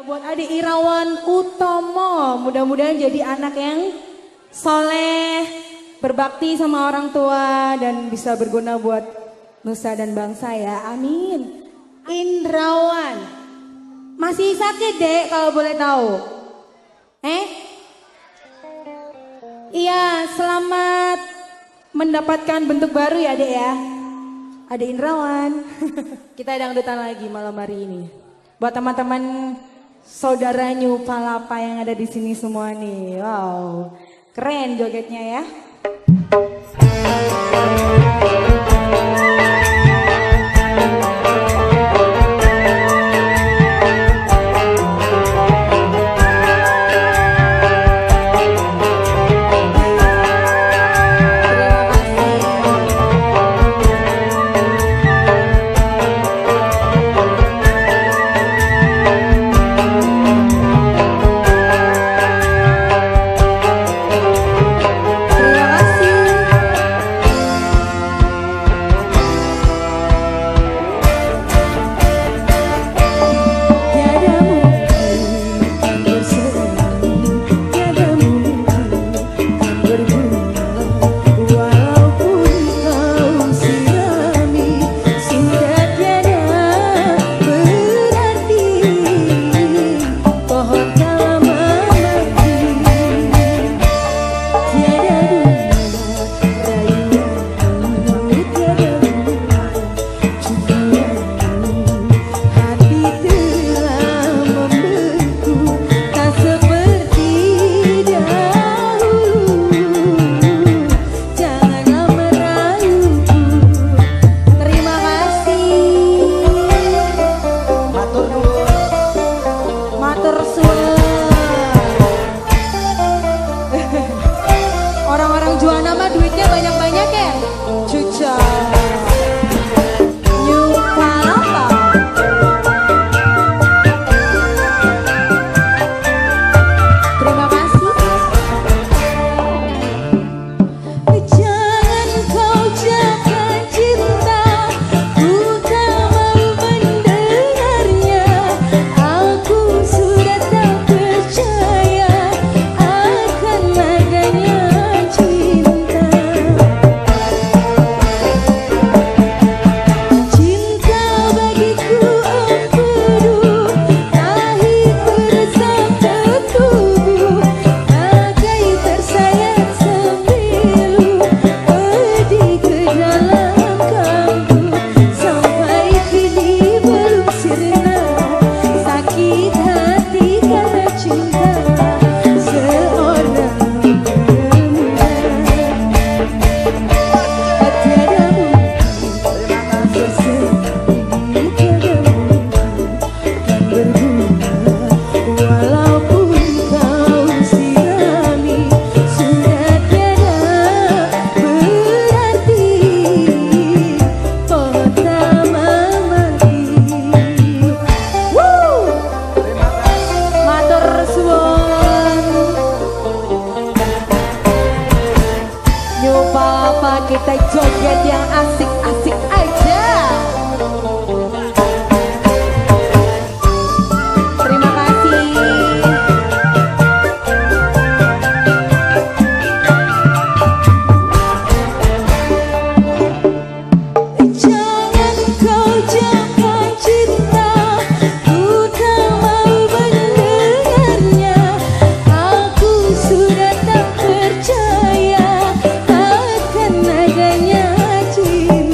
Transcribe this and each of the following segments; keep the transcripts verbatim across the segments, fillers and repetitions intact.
Buat adik Irawan Utomo, mudah-mudahan jadi anak yang soleh, berbakti sama orang tua dan bisa berguna buat nusa dan bangsa ya, amin. Indrawan, masih sakit dek kalau boleh tahu? Eh? Iya, selamat mendapatkan bentuk baru ya dek ya. Adik Indrawan, kita dangdutan lagi malam hari ini. Buat teman-teman saudara New Palapa yang ada di sini semua nih, wow, keren jogetnya ya. Orang-orang jual nama duitnya banyak-banyak ya? Cuca New Palapa. Terima kasih. Jangan kau jaga cinta, ku tak mau mendengarnya. Aku sudah tak percaya akan adanya cinta. Cinta bagiku empedu, lahir bersama tubuh, bagai tersayat sembilu, pedih ke dalam kalbu. Sampai kini belum sirna, sakit hati karena cinta seorang pemuda. Tiada mungkin bersemi, tiada mungkin berguna, walaupun kau sirami, sudah tiada berarti, pertama mati. Woo! Matur suwun. New Palapa, kita joget yang asik-asik aja. Terima kasih. Jangan kau jaga cinta, ku tak mau mendengarnya. Aku sudah tak percaya akan adanya cinta.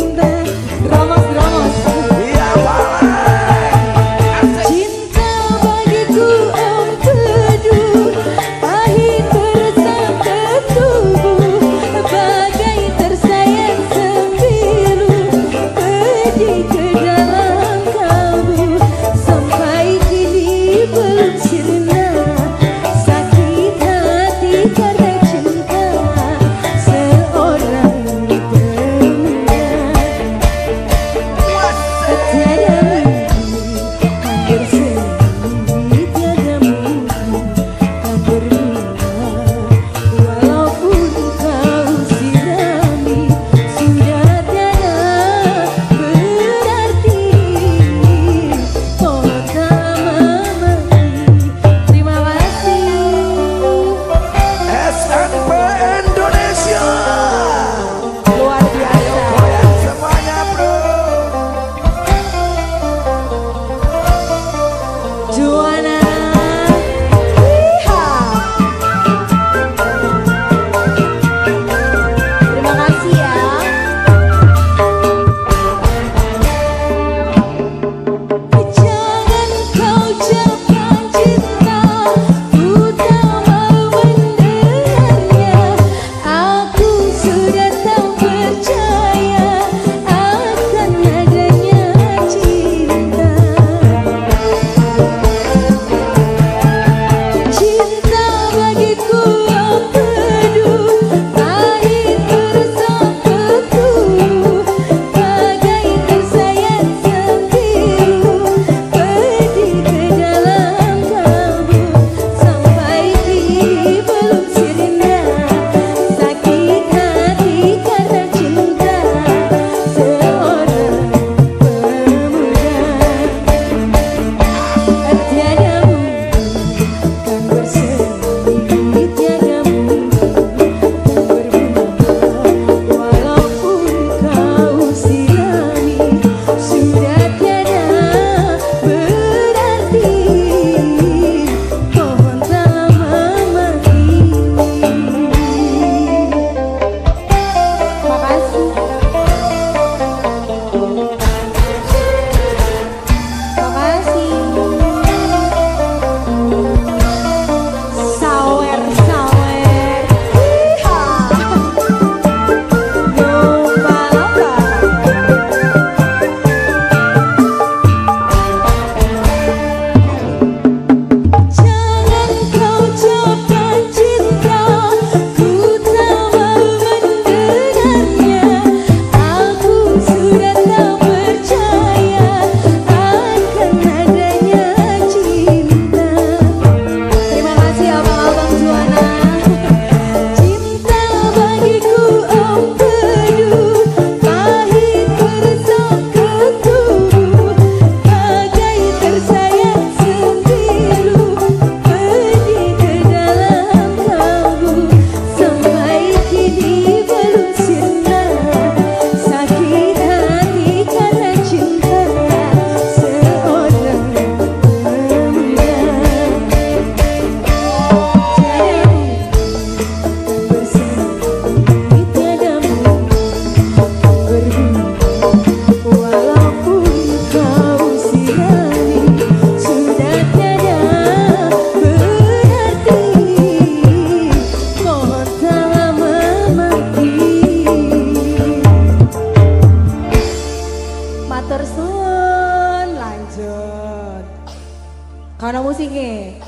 banget. Karena musiknya.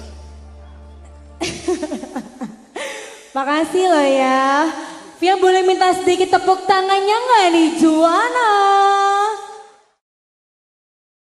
Makasih loh ya. Via boleh minta sedikit tepuk tangannya nggak nih Juana?